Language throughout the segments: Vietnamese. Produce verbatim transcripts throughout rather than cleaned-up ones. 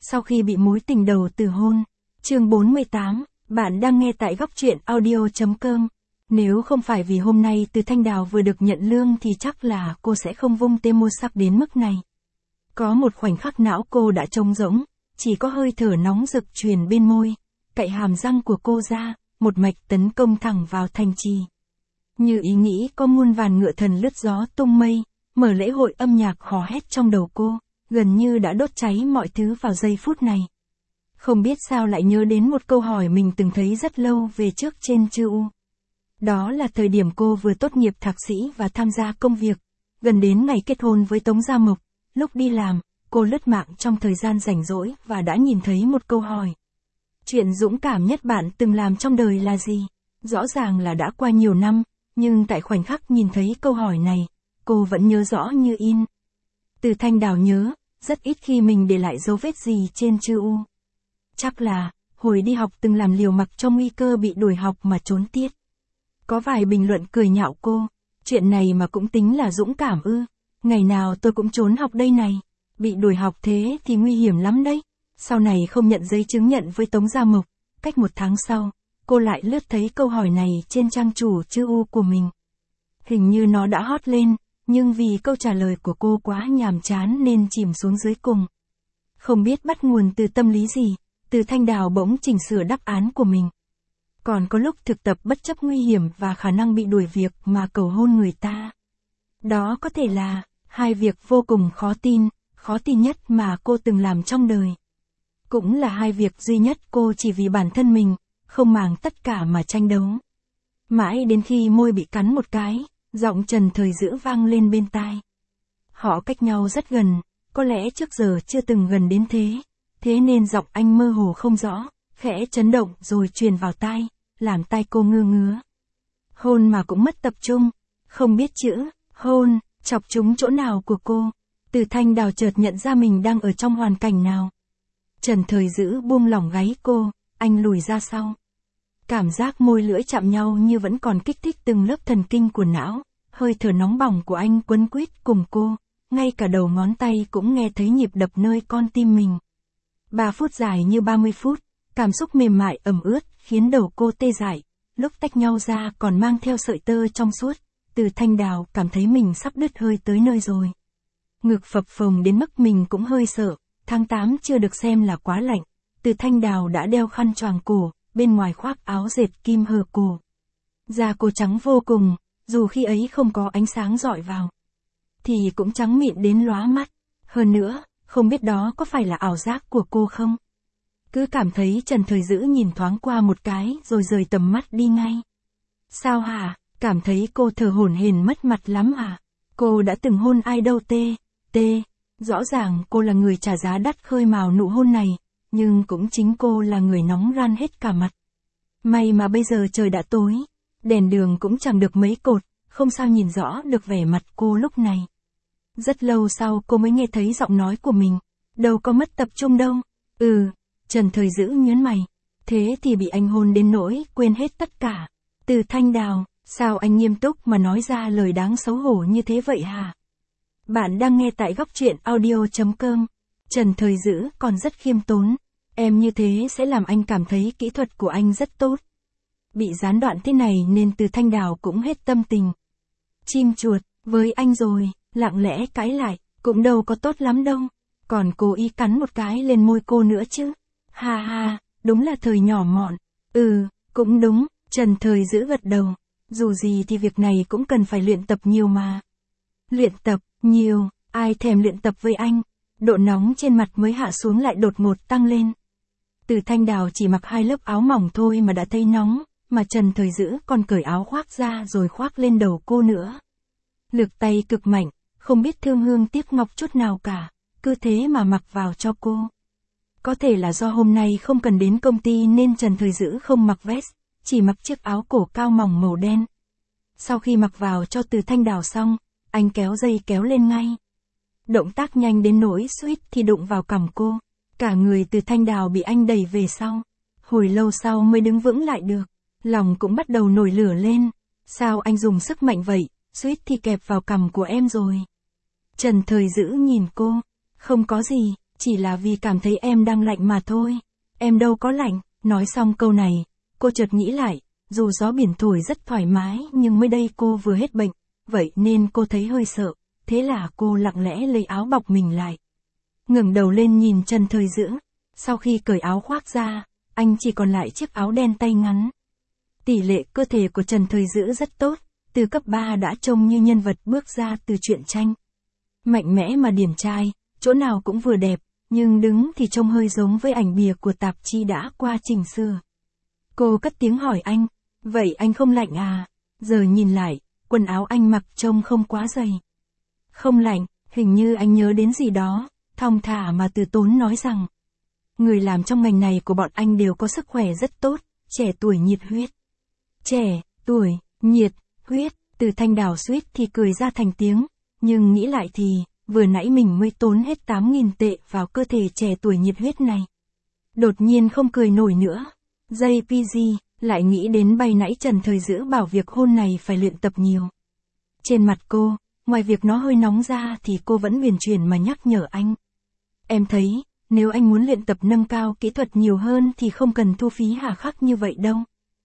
sau khi bị mối tình đầu từ hôn. Chương bốn mươi tám, bạn đang nghe tại góc truyện audio chấm com. Nếu không phải vì hôm nay Từ Thanh Đào vừa được nhận lương thì chắc là cô sẽ không vung tê môi sắc đến mức này. Có một khoảnh khắc não cô đã trống rỗng, chỉ có hơi thở nóng rực truyền bên môi, cạy hàm răng của cô ra, một mạch tấn công thẳng vào thành trì. Như ý nghĩ có muôn vàn ngựa thần lướt gió tung mây, mở lễ hội âm nhạc hò hét trong đầu cô, gần như đã đốt cháy mọi thứ vào giây phút này. Không biết sao lại nhớ đến một câu hỏi mình từng thấy rất lâu về trước trên chư U. Đó là thời điểm cô vừa tốt nghiệp thạc sĩ và tham gia công việc, gần đến ngày kết hôn với Tống Gia Mộc. Lúc đi làm, cô lướt mạng trong thời gian rảnh rỗi và đã nhìn thấy một câu hỏi. Chuyện dũng cảm nhất bạn từng làm trong đời là gì? Rõ ràng là đã qua nhiều năm, nhưng tại khoảnh khắc nhìn thấy câu hỏi này, cô vẫn nhớ rõ như in. Từ Thanh Đào nhớ, rất ít khi mình để lại dấu vết gì trên chư U. Chắc là, hồi đi học từng làm liều mặc trong nguy cơ bị đuổi học mà trốn tiết. Có vài bình luận cười nhạo cô, chuyện này mà cũng tính là dũng cảm ư, ngày nào tôi cũng trốn học đây này, bị đuổi học thế thì nguy hiểm lắm đấy. Sau này không nhận giấy chứng nhận với Tống Gia Mộc, cách một tháng sau, cô lại lướt thấy câu hỏi này trên trang chủ chư U của mình. Hình như nó đã hot lên, nhưng vì câu trả lời của cô quá nhàm chán nên chìm xuống dưới cùng. Không biết bắt nguồn từ tâm lý gì, Từ Thanh Đào bỗng chỉnh sửa đáp án của mình. Còn có lúc thực tập bất chấp nguy hiểm và khả năng bị đuổi việc mà cầu hôn người ta. Đó có thể là hai việc vô cùng khó tin, khó tin nhất mà cô từng làm trong đời. Cũng là hai việc duy nhất cô chỉ vì bản thân mình, không màng tất cả mà tranh đấu. Mãi đến khi môi bị cắn một cái, giọng Trần Thời Dữ vang lên bên tai. Họ cách nhau rất gần, có lẽ trước giờ chưa từng gần đến thế, thế nên giọng anh mơ hồ không rõ, khẽ chấn động rồi truyền vào tai, làm tai cô ngơ ngứa. Hôn mà cũng mất tập trung, không biết chữ, hôn, chọc trúng chỗ nào của cô. Từ Thanh Đào chợt nhận ra mình đang ở trong hoàn cảnh nào. Trần Thời Dữ buông lỏng gáy cô, anh lùi ra sau. Cảm giác môi lưỡi chạm nhau như vẫn còn kích thích từng lớp thần kinh của não, hơi thở nóng bỏng của anh quấn quýt cùng cô, ngay cả đầu ngón tay cũng nghe thấy nhịp đập nơi con tim mình. Ba phút dài như ba mươi phút, cảm xúc mềm mại ẩm ướt, khiến đầu cô tê dại, lúc tách nhau ra còn mang theo sợi tơ trong suốt. Từ Thanh Đào cảm thấy mình sắp đứt hơi tới nơi rồi. Ngực phập phồng đến mức mình cũng hơi sợ, tháng tám chưa được xem là quá lạnh. Từ Thanh Đào đã đeo khăn choàng cổ, bên ngoài khoác áo dệt kim hở cổ. Da cô trắng vô cùng, dù khi ấy không có ánh sáng rọi vào, thì cũng trắng mịn đến lóa mắt. Hơn nữa, không biết đó có phải là ảo giác của cô không? Cứ cảm thấy Trần Thời Dữ nhìn thoáng qua một cái rồi rời tầm mắt đi ngay. Sao hả? Cảm thấy cô thở hổn hển mất mặt lắm à? Cô đã từng hôn ai đâu tê, tê. Rõ ràng cô là người trả giá đắt khơi mào nụ hôn này, nhưng cũng chính cô là người nóng ran hết cả mặt. May mà bây giờ trời đã tối, đèn đường cũng chẳng được mấy cột, không sao nhìn rõ được vẻ mặt cô lúc này. Rất lâu sau cô mới nghe thấy giọng nói của mình, đâu có mất tập trung đâu. Ừ, Trần Thời Dữ nhớn mày, thế thì bị anh hôn đến nỗi quên hết tất cả. Từ Thanh Đào, sao anh nghiêm túc mà nói ra lời đáng xấu hổ như thế vậy hả? Bạn đang nghe tại góc truyện audio chấm com. Trần Thời Dữ còn rất khiêm tốn, em như thế sẽ làm anh cảm thấy kỹ thuật của anh rất tốt. Bị gián đoạn thế này nên Từ Thanh Đào cũng hết tâm tình. Chim chuột, với anh rồi, lặng lẽ cãi lại, cũng đâu có tốt lắm đâu. Còn cố ý cắn một cái lên môi cô nữa chứ. Ha ha, đúng là thời nhỏ mọn. Ừ, cũng đúng, Trần Thời Dữ gật đầu. Dù gì thì việc này cũng cần phải luyện tập nhiều mà. Luyện tập, nhiều, ai thèm luyện tập với anh. Độ nóng trên mặt mới hạ xuống lại đột ngột tăng lên. Từ Thanh Đào chỉ mặc hai lớp áo mỏng thôi mà đã thấy nóng, mà Trần Thời Dữ còn cởi áo khoác ra rồi khoác lên đầu cô nữa. Lực tay cực mạnh, không biết thương hương tiếc ngọc chút nào cả, cứ thế mà mặc vào cho cô. Có thể là do hôm nay không cần đến công ty nên Trần Thời Dữ không mặc vest, chỉ mặc chiếc áo cổ cao mỏng màu đen. Sau khi mặc vào cho Từ Thanh Đào xong, anh kéo dây kéo lên ngay. Động tác nhanh đến nỗi suýt thì đụng vào cằm cô. Cả người Từ Thanh Đào bị anh đẩy về sau. Hồi lâu sau mới đứng vững lại được. Lòng cũng bắt đầu nổi lửa lên. Sao anh dùng sức mạnh vậy, suýt thì kẹp vào cằm của em rồi. Trần Thời Dữ nhìn cô. Không có gì, Chỉ là vì cảm thấy em đang lạnh mà thôi. Em đâu có lạnh. Nói xong câu này, cô chợt nghĩ lại, dù gió biển thổi rất thoải mái nhưng mới đây cô vừa hết bệnh, vậy nên cô thấy hơi sợ, thế là cô lặng lẽ lấy áo bọc mình lại. Ngẩng đầu lên nhìn Trần Thời Dữ, sau khi cởi áo khoác ra, anh chỉ còn lại chiếc áo đen tay ngắn. Tỷ lệ cơ thể của Trần Thời Dữ rất tốt, từ cấp ba đã trông như nhân vật bước ra từ truyện tranh. Mạnh mẽ mà điển trai, chỗ nào cũng vừa đẹp, nhưng đứng thì trông hơi giống với ảnh bìa của tạp chí đã qua chỉnh sửa. Cô cất tiếng hỏi anh, vậy anh không lạnh à? Giờ nhìn lại, quần áo anh mặc trông không quá dày. Không lạnh, hình như anh nhớ đến gì đó, thong thả mà từ tốn nói rằng. Người làm trong ngành này của bọn anh đều có sức khỏe rất tốt, trẻ tuổi nhiệt huyết. Trẻ, tuổi, nhiệt, huyết, Từ Thanh Đào suýt thì cười ra thành tiếng, nhưng nghĩ lại thì, vừa nãy mình mới tốn hết tám nghìn tệ vào cơ thể trẻ tuổi nhiệt huyết này. Đột nhiên không cười nổi nữa. gi pê giê, lại nghĩ đến bay nãy Trần Thời Dữ bảo việc hôn này phải luyện tập nhiều. Trên mặt cô, ngoài việc nó hơi nóng ra thì cô vẫn huyền chuyển mà nhắc nhở anh. Em thấy, nếu anh muốn luyện tập nâng cao kỹ thuật nhiều hơn thì không cần thu phí hà khắc như vậy đâu.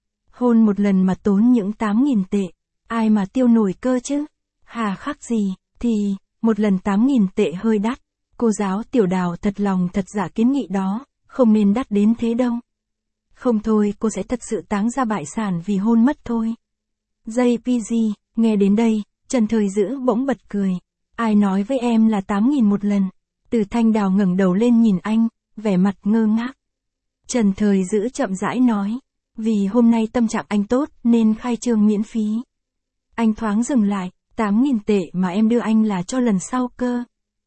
Hôn một lần mà tốn những tám nghìn tệ, ai mà tiêu nổi cơ chứ? Hà khắc gì, thì, một lần tám nghìn tệ hơi đắt. Cô giáo Tiểu Đào thật lòng thật giả kiến nghị đó, không nên đắt đến thế đâu. Không thôi cô sẽ thật sự táng ra bại sản vì hôn mất thôi. gi pê giê, nghe đến đây, Trần Thời Dữ bỗng bật cười. Ai nói với em là tám nghìn một lần? Từ Thanh Đào ngẩng đầu lên nhìn anh, vẻ mặt ngơ ngác. Trần Thời Dữ chậm rãi nói, vì hôm nay tâm trạng anh tốt nên khai trương miễn phí. Anh thoáng dừng lại, tám nghìn tệ mà em đưa anh là cho lần sau cơ.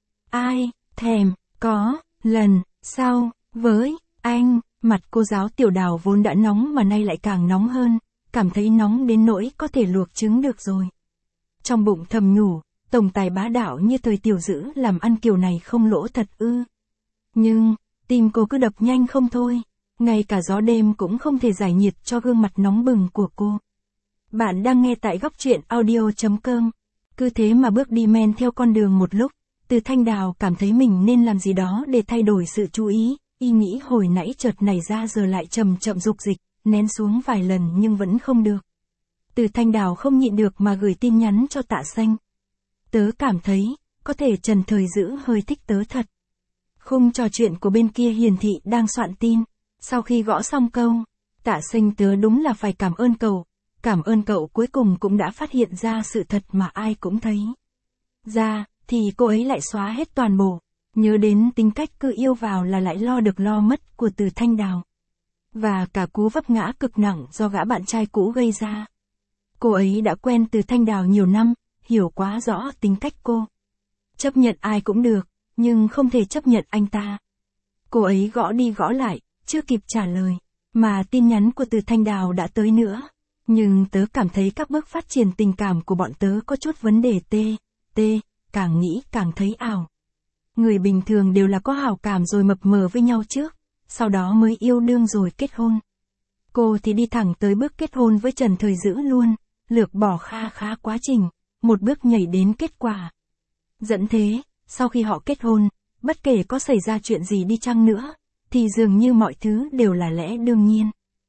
Ai, thèm, có, lần, sau, với, anh, mặt cô giáo Tiểu Đào vốn đã nóng mà nay lại càng nóng hơn, cảm thấy nóng đến nỗi có thể luộc trứng được rồi. Trong bụng thầm nhủ, tổng tài bá đạo như Thời Tiểu Dữ làm ăn kiểu này không lỗ thật ư. Nhưng, tim cô cứ đập nhanh không thôi, ngay cả gió đêm cũng không thể giải nhiệt cho gương mặt nóng bừng của cô. Bạn đang nghe tại góc truyện audio chấm com. Cứ thế mà bước đi men theo con đường một lúc, Từ Thanh Đào cảm thấy mình nên làm gì đó để thay đổi sự chú ý, ý nghĩ hồi nãy chợt nảy ra giờ lại chậm chậm dục dịch, nén xuống vài lần nhưng vẫn không được. Từ Thanh Đào không nhịn được mà gửi tin nhắn cho Tạ Xanh. Tớ cảm thấy, có thể Trần Thời Dữ hơi thích tớ thật. Khung trò chuyện của bên kia hiển thị đang soạn tin. Sau khi gõ xong câu, Tạ Xanh tớ đúng là phải cảm ơn cậu. Cảm ơn cậu cuối cùng cũng đã phát hiện ra sự thật mà ai cũng thấy. Ra, thì cô ấy lại xóa hết toàn bộ. Nhớ đến tính cách cứ yêu vào là lại lo được lo mất của Từ Thanh Đào. Và cả cú vấp ngã cực nặng do gã bạn trai cũ gây ra. Cô ấy đã quen Từ Thanh Đào nhiều năm, hiểu quá rõ tính cách cô. Chấp nhận ai cũng được, nhưng không thể chấp nhận anh ta. Cô ấy gõ đi gõ lại, chưa kịp trả lời, mà tin nhắn của Từ Thanh Đào đã tới nữa. Nhưng tớ cảm thấy các bước phát triển tình cảm của bọn tớ có chút vấn đề tê, tê, càng nghĩ càng thấy ảo. Người bình thường đều là có hảo cảm rồi mập mờ với nhau trước, sau đó mới yêu đương rồi kết hôn. Cô thì đi thẳng tới bước kết hôn với Trần Thời Dữ luôn, lược bỏ kha khá quá trình, một bước nhảy đến kết quả. Dẫn thế, sau khi họ kết hôn, bất kể có xảy ra chuyện gì đi chăng nữa, thì dường như mọi thứ đều là lẽ đương nhiên.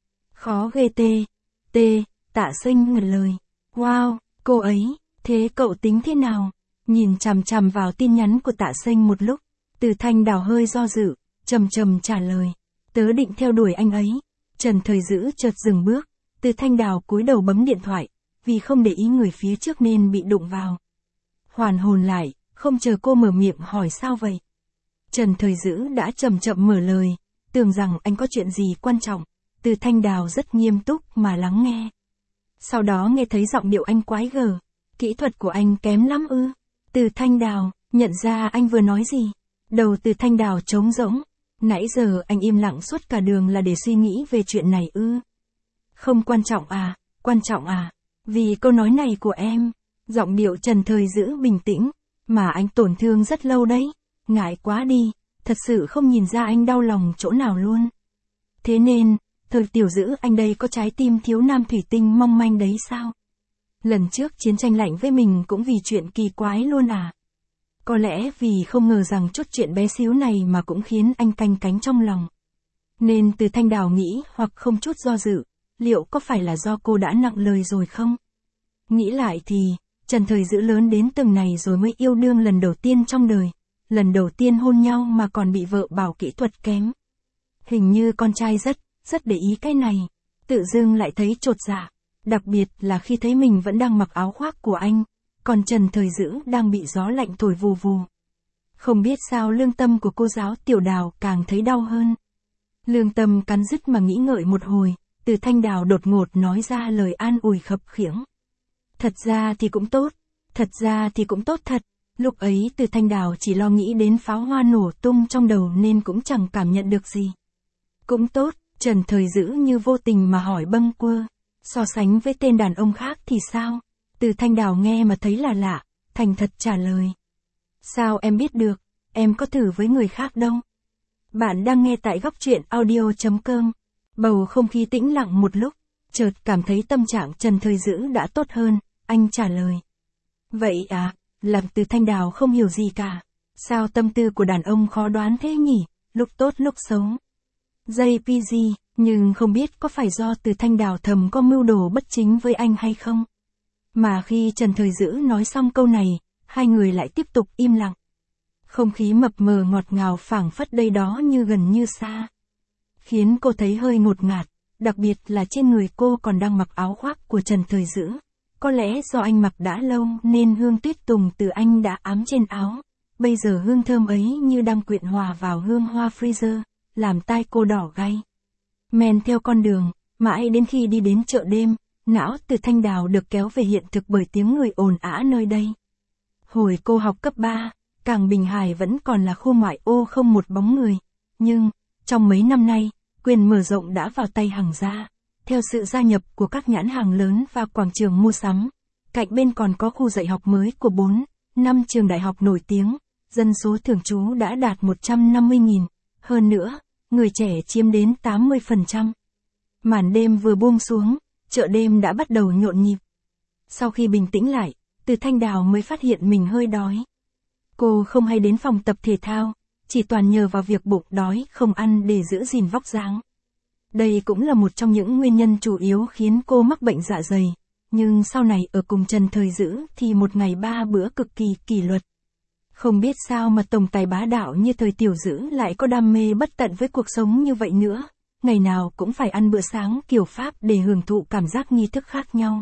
Khó ghê tê, tê, Tạ Xanh ngẩn lời. Wow, cô ấy, thế cậu tính thế nào? Nhìn chằm chằm vào tin nhắn của Tạ Xanh một lúc, Từ Thanh Đào hơi do dự, trầm trầm trả lời. Tớ định theo đuổi anh ấy. Trần Thời Dữ chợt dừng bước, Từ Thanh Đào cúi đầu bấm điện thoại, vì không để ý người phía trước nên bị đụng vào. Hoàn hồn lại, không chờ cô mở miệng hỏi sao vậy. Trần Thời Dữ đã chậm chậm mở lời, tưởng rằng anh có chuyện gì quan trọng. Từ Thanh Đào rất nghiêm túc mà lắng nghe. Sau đó nghe thấy giọng điệu anh quái gở. Kỹ thuật của anh kém lắm ư? Từ Thanh Đào, nhận ra anh vừa nói gì. Đầu Từ Thanh Đào trống rỗng. Nãy giờ anh im lặng suốt cả đường là để suy nghĩ về chuyện này ư? Không quan trọng à, quan trọng à? Vì câu nói này của em. Giọng điệu Trần Thời Dữ bình tĩnh, mà anh tổn thương rất lâu đấy. Ngại quá đi, thật sự không nhìn ra anh đau lòng chỗ nào luôn. Thế nên, Thời Tiểu Dữ anh đây có trái tim thiếu nam thủy tinh mong manh đấy sao? Lần trước chiến tranh lạnh với mình cũng vì chuyện kỳ quái luôn à? Có lẽ vì không ngờ rằng chút chuyện bé xíu này mà cũng khiến anh canh cánh trong lòng. Nên Từ Thanh Đào nghĩ hoặc không chút do dự, liệu có phải là do cô đã nặng lời rồi không? Nghĩ lại thì, Trần Thời Dữ lớn đến từng này rồi mới yêu đương lần đầu tiên trong đời. Lần đầu tiên hôn nhau mà còn bị vợ bảo kỹ thuật kém. Hình như con trai rất, rất để ý cái này. Tự dưng lại thấy chột dạ. Đặc biệt là khi thấy mình vẫn đang mặc áo khoác của anh. Còn Trần Thời Dữ đang bị gió lạnh thổi vù vù. Không biết sao lương tâm của cô giáo Tiểu Đào càng thấy đau hơn. Lương tâm cắn rứt mà nghĩ ngợi một hồi. Từ Thanh Đào đột ngột nói ra lời an ủi khập khiễng. Thật ra thì cũng tốt. Thật ra thì cũng tốt thật. Lúc ấy Từ Thanh Đào chỉ lo nghĩ đến pháo hoa nổ tung trong đầu nên cũng chẳng cảm nhận được gì. Cũng tốt, Trần Thời Dữ như vô tình mà hỏi bâng quơ. So sánh với tên đàn ông khác thì sao? Từ Thanh Đào nghe mà thấy là lạ, thành thật trả lời. Sao em biết được, em có thử với người khác đâu. Bạn đang nghe tại góc truyện audio chấm com. Bầu không khí tĩnh lặng một lúc, chợt cảm thấy tâm trạng Trần Thời Dữ đã tốt hơn, anh trả lời. Vậy à, làm Từ Thanh Đào không hiểu gì cả. Sao tâm tư của đàn ông khó đoán thế nhỉ, lúc tốt lúc xấu. jê pê giê, nhưng không biết có phải do Từ Thanh Đào thầm có mưu đồ bất chính với anh hay không. Mà khi Trần Thời Dữ nói xong câu này, hai người lại tiếp tục im lặng. Không khí mập mờ ngọt ngào phảng phất đây đó như gần như xa. Khiến cô thấy hơi ngột ngạt, đặc biệt là trên người cô còn đang mặc áo khoác của Trần Thời Dữ. Có lẽ do anh mặc đã lâu nên hương tuyết tùng từ anh đã ám trên áo. Bây giờ hương thơm ấy như đang quyện hòa vào hương hoa freezer, làm tai cô đỏ gay. Men theo con đường, mãi đến khi đi đến chợ đêm, não Từ Thanh Đào được kéo về hiện thực bởi tiếng người ồn ào nơi đây. Hồi cô học cấp ba, Cảng Bình Hải vẫn còn là khu ngoại ô không một bóng người. Nhưng, trong mấy năm nay, quyền mở rộng đã vào tay hàng gia. Theo sự gia nhập của các nhãn hàng lớn và quảng trường mua sắm, cạnh bên còn có khu dạy học mới của bốn, năm trường đại học nổi tiếng, dân số thường trú đã đạt một trăm năm mươi nghìn. Hơn nữa, người trẻ chiếm đến tám mươi phần trăm. Màn đêm vừa buông xuống, chợ đêm đã bắt đầu nhộn nhịp. Sau khi bình tĩnh lại, Từ Thanh Đào mới phát hiện mình hơi đói. Cô không hay đến phòng tập thể thao, chỉ toàn nhờ vào việc bụng đói không ăn để giữ gìn vóc dáng. Đây cũng là một trong những nguyên nhân chủ yếu khiến cô mắc bệnh dạ dày, nhưng sau này ở cùng Trần Thời Dữ thì một ngày ba bữa cực kỳ kỷ luật. Không biết sao mà tổng tài bá đạo như Thời Tiểu Dữ lại có đam mê bất tận với cuộc sống như vậy nữa, ngày nào cũng phải ăn bữa sáng kiểu Pháp để hưởng thụ cảm giác nghi thức khác nhau.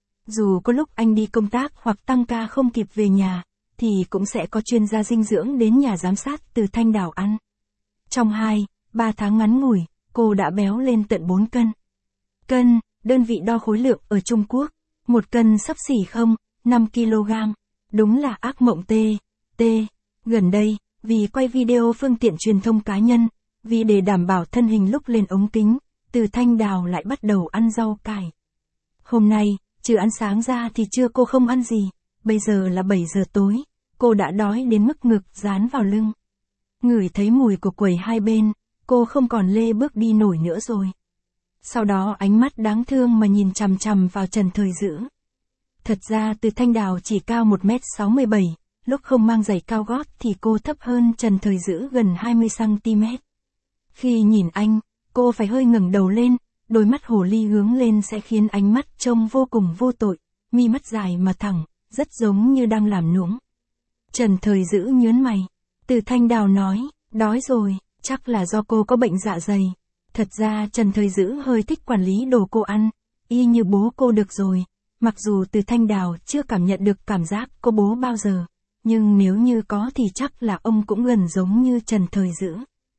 Dù có lúc anh đi công tác hoặc tăng ca không kịp về nhà, thì cũng sẽ có chuyên gia dinh dưỡng đến nhà giám sát Từ Thanh Đào ăn. Trong hai, ba tháng ngắn ngủi, cô đã béo lên tận bốn cân. Cân, đơn vị đo khối lượng ở Trung Quốc, một cân xấp xỉ không, năm ki lô gam. Đúng là ác mộng tê, tê. Gần đây, vì quay video phương tiện truyền thông cá nhân, vì để đảm bảo thân hình lúc lên ống kính, Từ Thanh Đào lại bắt đầu ăn rau cải. Hôm nay, trừ ăn sáng ra thì trưa cô không ăn gì, bây giờ là bảy giờ tối, cô đã đói đến mức ngực dán vào lưng. Ngửi thấy mùi của quầy hai bên, cô không còn lê bước đi nổi nữa rồi. Sau đó ánh mắt đáng thương mà nhìn chằm chằm vào Trần Thời Dữ. Thật ra Từ Thanh Đào chỉ cao một mét sáu mươi bảy, lúc không mang giày cao gót thì cô thấp hơn Trần Thời Dữ gần hai mươi xăng ti mét. Khi nhìn anh, cô phải hơi ngẩng đầu lên, đôi mắt hồ ly hướng lên sẽ khiến ánh mắt trông vô cùng vô tội, mi mắt dài mà thẳng, rất giống như đang làm nũng. Trần Thời Dữ nhớn mày. Từ Thanh Đào nói, đói rồi, chắc là do cô có bệnh dạ dày. Thật ra Trần Thời Dữ hơi thích quản lý đồ cô ăn, y như bố cô được rồi. Mặc dù Từ Thanh Đào chưa cảm nhận được cảm giác có bố bao giờ, nhưng nếu như có thì chắc là ông cũng gần giống như Trần Thời Dữ.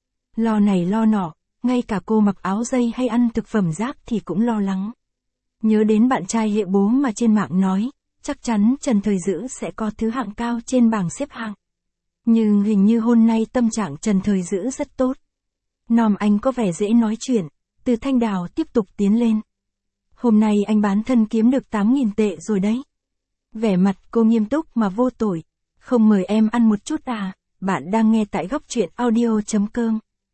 Lo này lo nọ, ngay cả cô mặc áo dây hay ăn thực phẩm rác thì cũng lo lắng. Nhớ đến bạn trai hệ bố mà trên mạng nói, chắc chắn Trần Thời Dữ sẽ có thứ hạng cao trên bảng xếp hạng. Nhưng hình như hôm nay tâm trạng Trần Thời Dữ rất tốt. Nom anh có vẻ dễ nói chuyện, Từ Thanh Đào tiếp tục tiến lên. Hôm nay anh bán thân kiếm được tám nghìn tệ rồi đấy. Vẻ mặt cô nghiêm túc mà vô tội. Không mời em ăn một chút à, bạn đang nghe tại góc truyện audio chấm com.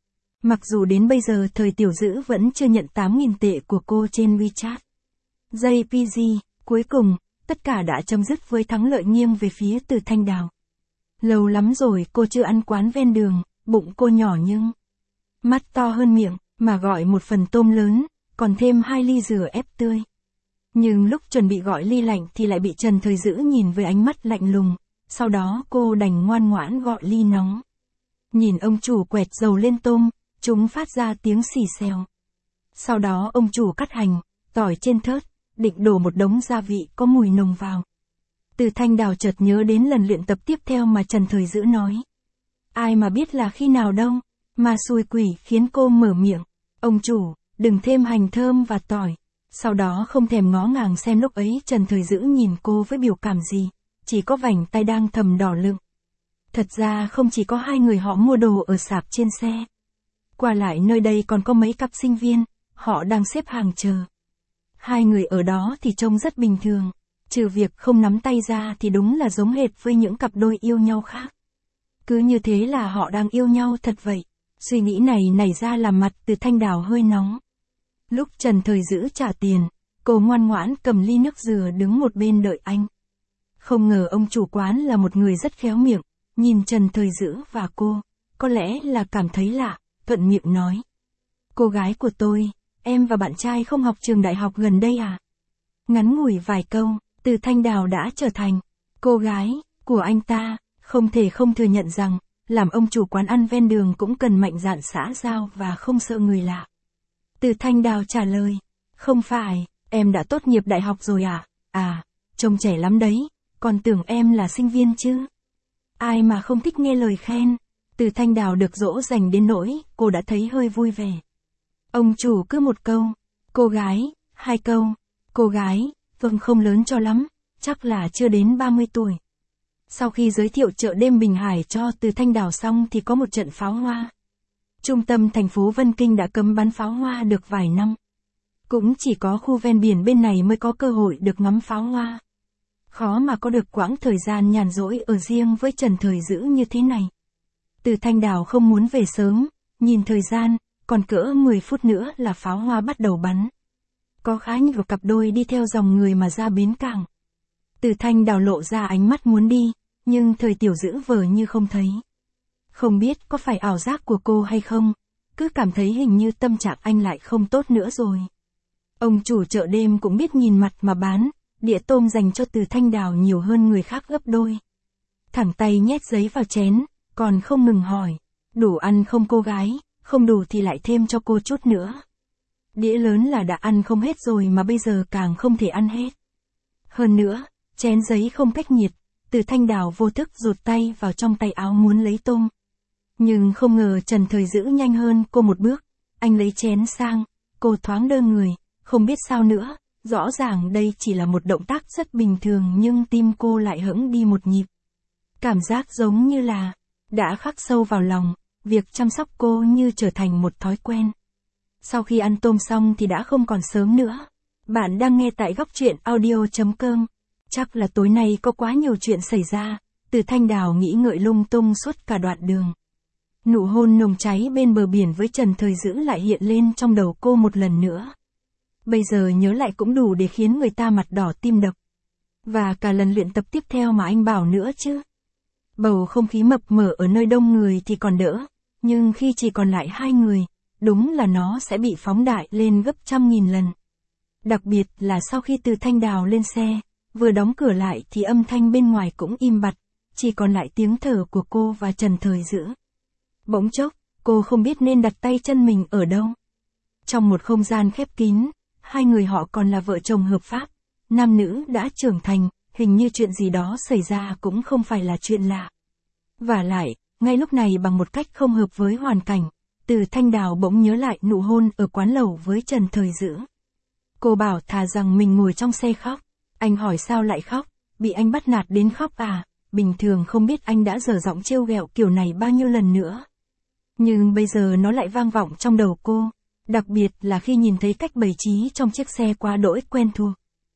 Mặc dù đến bây giờ Thời Tiểu Dữ vẫn chưa nhận tám nghìn tệ của cô trên WeChat. jê pê giê, cuối cùng, tất cả đã chấm dứt với thắng lợi nghiêng về phía Từ Thanh Đào. Lâu lắm rồi cô chưa ăn quán ven đường, bụng cô nhỏ nhưng mắt to hơn miệng, mà gọi một phần tôm lớn, còn thêm hai ly dừa ép tươi. Nhưng lúc chuẩn bị gọi ly lạnh thì lại bị Trần Thời Dữ nhìn với ánh mắt lạnh lùng, sau đó cô đành ngoan ngoãn gọi ly nóng. Nhìn ông chủ quẹt dầu lên tôm, chúng phát ra tiếng xì xèo. Sau đó ông chủ cắt hành, tỏi trên thớt, định đổ một đống gia vị có mùi nồng vào. Từ Thanh Đào chợt nhớ đến lần luyện tập tiếp theo mà Trần Thời Dữ nói. Ai mà biết là khi nào đâu, mà xui quỷ khiến cô mở miệng. Ông chủ, đừng thêm hành thơm và tỏi. Sau đó không thèm ngó ngàng xem lúc ấy Trần Thời Dữ nhìn cô với biểu cảm gì, chỉ có vành tay đang thầm đỏ lựng. Thật ra không chỉ có hai người họ mua đồ ở sạp trên xe. Qua lại nơi đây còn có mấy cặp sinh viên, họ đang xếp hàng chờ. Hai người ở đó thì trông rất bình thường, trừ việc không nắm tay ra thì đúng là giống hệt với những cặp đôi yêu nhau khác. Cứ như thế là họ đang yêu nhau thật vậy. Suy nghĩ này nảy ra làm mặt Từ Thanh Đào hơi nóng. Lúc Trần Thời Dữ trả tiền, cô ngoan ngoãn cầm ly nước dừa đứng một bên đợi anh. Không ngờ ông chủ quán là một người rất khéo miệng, nhìn Trần Thời Dữ và cô, có lẽ là cảm thấy lạ, thuận miệng nói. Cô gái của tôi, em và bạn trai không học trường đại học gần đây à? Ngắn ngủi vài câu, Từ Thanh Đào đã trở thành cô gái của anh ta, không thể không thừa nhận rằng, làm ông chủ quán ăn ven đường cũng cần mạnh dạn xã giao và không sợ người lạ. Từ Thanh Đào trả lời, không phải, em đã tốt nghiệp đại học rồi à? À, trông trẻ lắm đấy, còn tưởng em là sinh viên chứ. Ai mà không thích nghe lời khen. Từ Thanh Đào được dỗ dành đến nỗi, cô đã thấy hơi vui vẻ. Ông chủ cứ một câu, cô gái, hai câu, cô gái, vâng không lớn cho lắm, chắc là chưa đến ba mươi tuổi. Sau khi giới thiệu chợ đêm Bình Hải cho Từ Thanh Đào xong thì có một trận pháo hoa. Trung tâm thành phố Vân Kinh đã cấm bắn pháo hoa được vài năm. Cũng chỉ có khu ven biển bên này mới có cơ hội được ngắm pháo hoa. Khó mà có được quãng thời gian nhàn rỗi ở riêng với Trần Thời Dữ như thế này. Từ Thanh Đào không muốn về sớm, nhìn thời gian, còn cỡ mười phút nữa là pháo hoa bắt đầu bắn. Có khá nhiều cặp đôi đi theo dòng người mà ra bến cảng. Từ Thanh Đào lộ ra ánh mắt muốn đi, nhưng Thời Tiểu Dữ vờ như không thấy. Không biết có phải ảo giác của cô hay không, cứ cảm thấy hình như tâm trạng anh lại không tốt nữa rồi. Ông chủ chợ đêm cũng biết nhìn mặt mà bán, đĩa tôm dành cho Từ Thanh Đào nhiều hơn người khác gấp đôi. Thẳng tay nhét giấy vào chén, còn không ngừng hỏi, đủ ăn không cô gái, không đủ thì lại thêm cho cô chút nữa. Đĩa lớn là đã ăn không hết rồi mà bây giờ càng không thể ăn hết. Hơn nữa, chén giấy không cách nhiệt, Từ Thanh Đào vô thức rụt tay vào trong tay áo muốn lấy tôm. Nhưng không ngờ Trần Thời Dữ nhanh hơn cô một bước, anh lấy chén sang, cô thoáng đơ người, không biết sao nữa, rõ ràng đây chỉ là một động tác rất bình thường nhưng tim cô lại hững đi một nhịp. Cảm giác giống như là, đã khắc sâu vào lòng, việc chăm sóc cô như trở thành một thói quen. Sau khi ăn tôm xong thì đã không còn sớm nữa. Bạn đang nghe tại góc truyện audio chấm com. Chắc là tối nay có quá nhiều chuyện xảy ra, Từ Thanh Đào nghĩ ngợi lung tung suốt cả đoạn đường. Nụ hôn nồng cháy bên bờ biển với Trần Thời Dữ lại hiện lên trong đầu cô một lần nữa. Bây giờ nhớ lại cũng đủ để khiến người ta mặt đỏ tim đập. Và cả lần luyện tập tiếp theo mà anh bảo nữa chứ. Bầu không khí mập mờ ở nơi đông người thì còn đỡ, nhưng khi chỉ còn lại hai người, đúng là nó sẽ bị phóng đại lên gấp trăm nghìn lần. Đặc biệt là sau khi Từ Thanh Đào lên xe, vừa đóng cửa lại thì âm thanh bên ngoài cũng im bặt, chỉ còn lại tiếng thở của cô và Trần Thời Dữ. Bỗng chốc, cô không biết nên đặt tay chân mình ở đâu. Trong một không gian khép kín, hai người họ còn là vợ chồng hợp pháp, nam nữ đã trưởng thành, hình như chuyện gì đó xảy ra cũng không phải là chuyện lạ. Vả lại, ngay lúc này bằng một cách không hợp với hoàn cảnh, Từ Thanh Đào bỗng nhớ lại nụ hôn ở quán lẩu với Trần Thời Dữ. Cô bảo thà rằng mình ngồi trong xe khóc. Anh hỏi sao lại khóc, bị anh bắt nạt đến khóc à, bình thường không biết anh đã dở giọng trêu ghẹo kiểu này bao nhiêu lần nữa. Nhưng bây giờ nó lại vang vọng trong đầu cô, đặc biệt là khi nhìn thấy cách bày trí trong chiếc xe quá đỗi quen thuộc.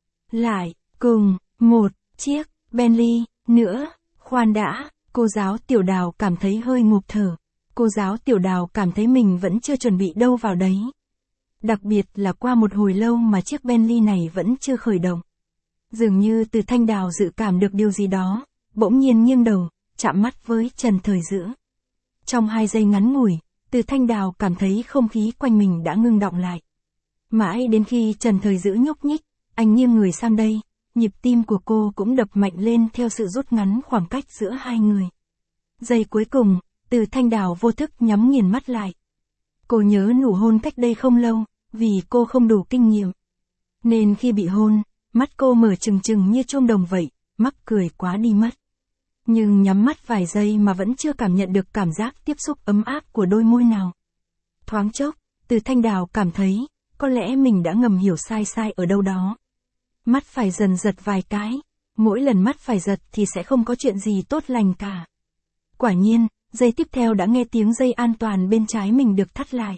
Lại, cùng, một, chiếc, Bentley, nữa, khoan đã, cô giáo Tiểu Đào cảm thấy hơi ngụp thở. Cô giáo Tiểu Đào cảm thấy mình vẫn chưa chuẩn bị đâu vào đấy. Đặc biệt là qua một hồi lâu mà chiếc Bentley này vẫn chưa khởi động. Dường như Từ Thanh Đào dự cảm được điều gì đó, bỗng nhiên nghiêng đầu, chạm mắt với Trần Thời Dữ. Trong hai giây ngắn ngủi, Từ Thanh Đào cảm thấy không khí quanh mình đã ngưng đọng lại. Mãi đến khi Trần Thời Dữ nhúc nhích, anh nghiêng người sang đây, nhịp tim của cô cũng đập mạnh lên theo sự rút ngắn khoảng cách giữa hai người. Giây cuối cùng, Từ Thanh Đào vô thức nhắm nghiền mắt lại. Cô nhớ nụ hôn cách đây không lâu, vì cô không đủ kinh nghiệm. Nên khi bị hôn, mắt cô mở trừng trừng như chuông đồng vậy, mắc cười quá đi mất. Nhưng nhắm mắt vài giây mà vẫn chưa cảm nhận được cảm giác tiếp xúc ấm áp của đôi môi nào. Thoáng chốc, Từ Thanh Đào cảm thấy, có lẽ mình đã ngầm hiểu sai sai ở đâu đó. Mắt phải dần giật vài cái, mỗi lần mắt phải giật thì sẽ không có chuyện gì tốt lành cả. Quả nhiên, giây tiếp theo đã nghe tiếng dây an toàn bên trái mình được thắt lại.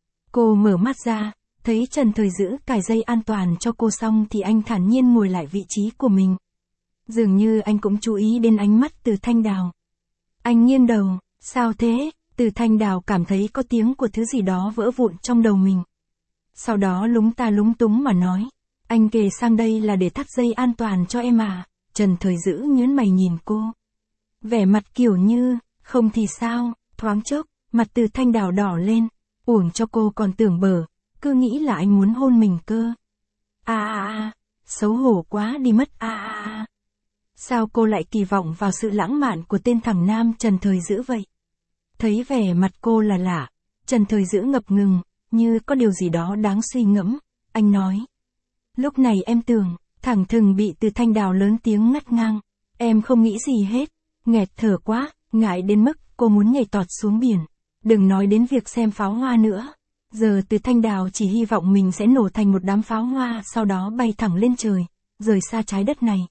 Cô mở mắt ra, thấy Trần Thời Dữ cài dây an toàn cho cô xong thì anh thản nhiên ngồi lại vị trí của mình. Dường như anh cũng chú ý đến ánh mắt Từ Thanh Đào. Anh nghiêng đầu, sao thế? Từ Thanh Đào cảm thấy có tiếng của thứ gì đó vỡ vụn trong đầu mình. Sau đó lúng ta lúng túng mà nói, anh kề sang đây là để thắt dây an toàn cho em à? Trần Thời Dữ nhướng mày nhìn cô. Vẻ mặt kiểu như, không thì sao, thoáng chốc, mặt Từ Thanh Đào đỏ lên, uổng cho cô còn tưởng bở, cứ nghĩ là anh muốn hôn mình cơ. À à à, xấu hổ quá đi mất à à à. Sao cô lại kỳ vọng vào sự lãng mạn của tên thằng nam Trần Thời Dữ vậy? Thấy vẻ mặt cô là lạ, Trần Thời Dữ ngập ngừng, như có điều gì đó đáng suy ngẫm, anh nói. Lúc này em tưởng, thẳng thừng bị Từ Thanh Đào lớn tiếng ngắt ngang, em không nghĩ gì hết, nghẹt thở quá, ngại đến mức cô muốn nhảy tọt xuống biển, đừng nói đến việc xem pháo hoa nữa. Giờ Từ Thanh Đào chỉ hy vọng mình sẽ nổ thành một đám pháo hoa sau đó bay thẳng lên trời, rời xa trái đất này.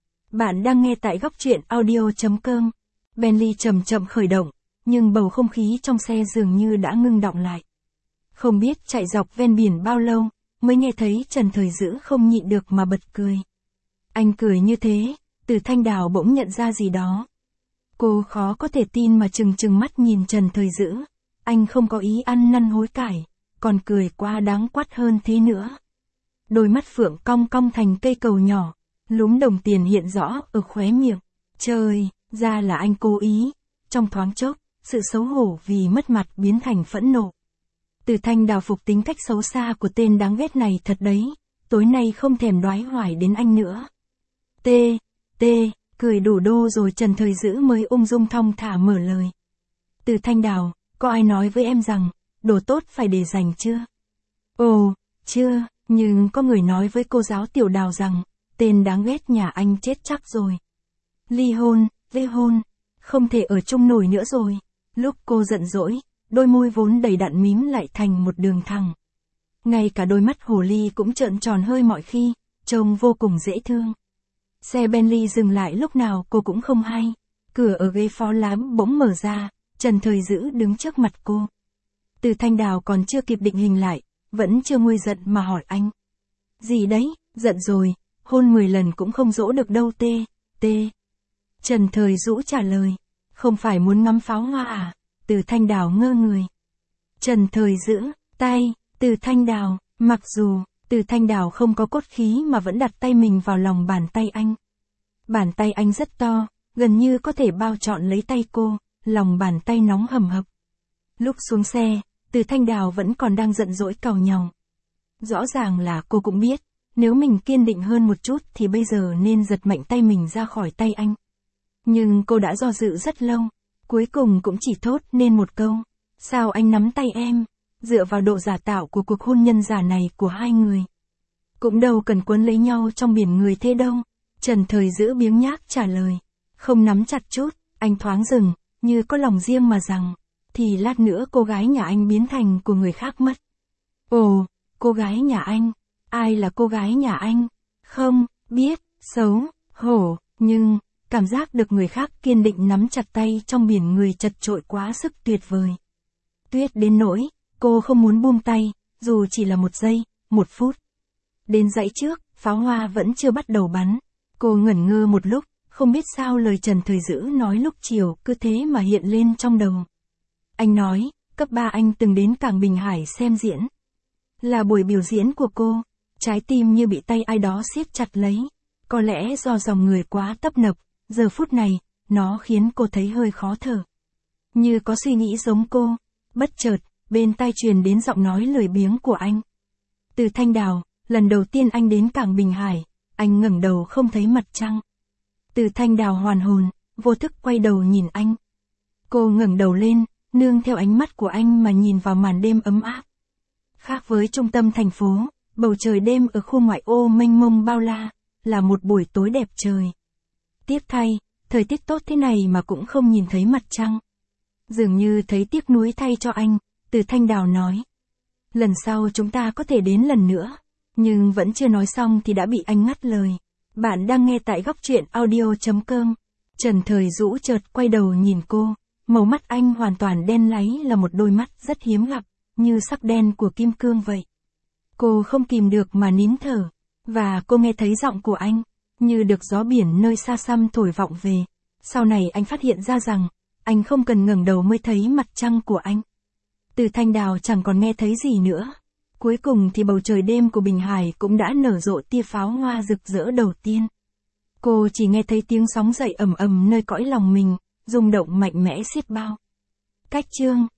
Bạn đang nghe tại góc truyện audio chấm com. Bentley chậm chậm khởi động, nhưng bầu không khí trong xe dường như đã ngưng đọng lại. Không biết chạy dọc ven biển bao lâu, mới nghe thấy Trần Thời Dữ không nhịn được mà bật cười. Anh cười như thế, Từ Thanh Đào bỗng nhận ra gì đó. Cô khó có thể tin mà trừng trừng mắt nhìn Trần Thời Dữ. Anh không có ý ăn năn hối cải, còn cười quá đáng quát hơn thế nữa. Đôi mắt phượng cong cong thành cây cầu nhỏ, lúm đồng tiền hiện rõ ở khóe miệng. Trời, ra là anh cố ý. Trong thoáng chốc, sự xấu hổ vì mất mặt biến thành phẫn nộ. Từ Thanh Đào phục tính cách xấu xa của tên đáng ghét này thật đấy, tối nay không thèm đoái hoài đến anh nữa. Tê, tê, cười đủ đô rồi Trần Thời Dữ mới ung dung thong thả mở lời. Từ Thanh Đào, có ai nói với em rằng, đồ tốt phải để dành chưa? Ồ, chưa, nhưng có người nói với cô giáo Tiểu Đào rằng, tên đáng ghét nhà anh chết chắc rồi. Ly hôn, ly hôn, không thể ở chung nổi nữa rồi. Lúc cô giận dỗi, đôi môi vốn đầy đặn mím lại thành một đường thẳng. Ngay cả đôi mắt hồ ly cũng trợn tròn hơi mọi khi, trông vô cùng dễ thương. Xe Bentley dừng lại lúc nào cô cũng không hay. Cửa ở ghế phó lái bỗng mở ra, Trần Thời Dữ đứng trước mặt cô. Từ Thanh Đào còn chưa kịp định hình lại, vẫn chưa nguôi giận mà hỏi anh. Gì đấy, giận rồi, hôn mười lần cũng không dỗ được đâu tê, tê. Trần Thời Dữ trả lời, không phải muốn ngắm pháo hoa à? Từ Thanh Đào ngơ người. Trần Thời Dữ, tay, Từ Thanh Đào, mặc dù, Từ Thanh Đào không có cốt khí mà vẫn đặt tay mình vào lòng bàn tay anh. Bàn tay anh rất to, gần như có thể bao trọn lấy tay cô, lòng bàn tay nóng hầm hập. Lúc xuống xe, Từ Thanh Đào vẫn còn đang giận dỗi càu nhàu. Rõ ràng là cô cũng biết, nếu mình kiên định hơn một chút thì bây giờ nên giật mạnh tay mình ra khỏi tay anh. Nhưng cô đã do dự rất lâu, cuối cùng cũng chỉ thốt nên một câu, sao anh nắm tay em, dựa vào độ giả tạo của cuộc hôn nhân giả này của hai người. Cũng đâu cần quấn lấy nhau trong biển người thế đâu, Trần Thời Dữ biếng nhác trả lời, không nắm chặt chút, anh thoáng dừng, như có lòng riêng mà rằng, thì lát nữa cô gái nhà anh biến thành của người khác mất. Ồ, cô gái nhà anh, ai là cô gái nhà anh? Không, biết, xấu, hổ, nhưng, cảm giác được người khác kiên định nắm chặt tay trong biển người chật chội quá sức tuyệt vời. Tuyết đến nỗi, cô không muốn buông tay, dù chỉ là một giây, một phút. Đến dãy trước, pháo hoa vẫn chưa bắt đầu bắn. Cô ngẩn ngơ một lúc, không biết sao lời Trần Thời Dữ nói lúc chiều cứ thế mà hiện lên trong đầu. Anh nói, cấp ba anh từng đến Cảng Bình Hải xem diễn. Là buổi biểu diễn của cô, trái tim như bị tay ai đó siết chặt lấy. Có lẽ do dòng người quá tấp nập, giờ phút này, nó khiến cô thấy hơi khó thở. Như có suy nghĩ giống cô, bất chợt, bên tai truyền đến giọng nói lười biếng của anh. Từ Thanh Đào, lần đầu tiên anh đến cảng Bình Hải, anh ngẩng đầu không thấy mặt trăng. Từ Thanh Đào hoàn hồn, vô thức quay đầu nhìn anh. Cô ngẩng đầu lên, nương theo ánh mắt của anh mà nhìn vào màn đêm ấm áp. Khác với trung tâm thành phố, bầu trời đêm ở khu ngoại ô mênh mông bao la, là một buổi tối đẹp trời. Tiếc thay, thời tiết tốt thế này mà cũng không nhìn thấy mặt trăng. Dường như thấy tiếc nuối thay cho anh, Từ Thanh Đào nói. Lần sau chúng ta có thể đến lần nữa. Nhưng vẫn chưa nói xong thì đã bị anh ngắt lời. Bạn đang nghe tại góc truyện audio.com. Trần Thời Dũ chợt quay đầu nhìn cô. Màu mắt anh hoàn toàn đen láy, là một đôi mắt rất hiếm gặp, như sắc đen của kim cương vậy. Cô không kìm được mà nín thở. Và cô nghe thấy giọng của anh, như được gió biển nơi xa xăm thổi vọng về. Sau này anh phát hiện ra rằng, anh không cần ngẩng đầu mới thấy mặt trăng của anh. Từ Thanh Đào chẳng còn nghe thấy gì nữa. Cuối cùng thì bầu trời đêm của Bình Hải cũng đã nở rộ tia pháo hoa rực rỡ đầu tiên. Cô chỉ nghe thấy tiếng sóng dậy ầm ầm nơi cõi lòng mình, rung động mạnh mẽ xiết bao. Cách chương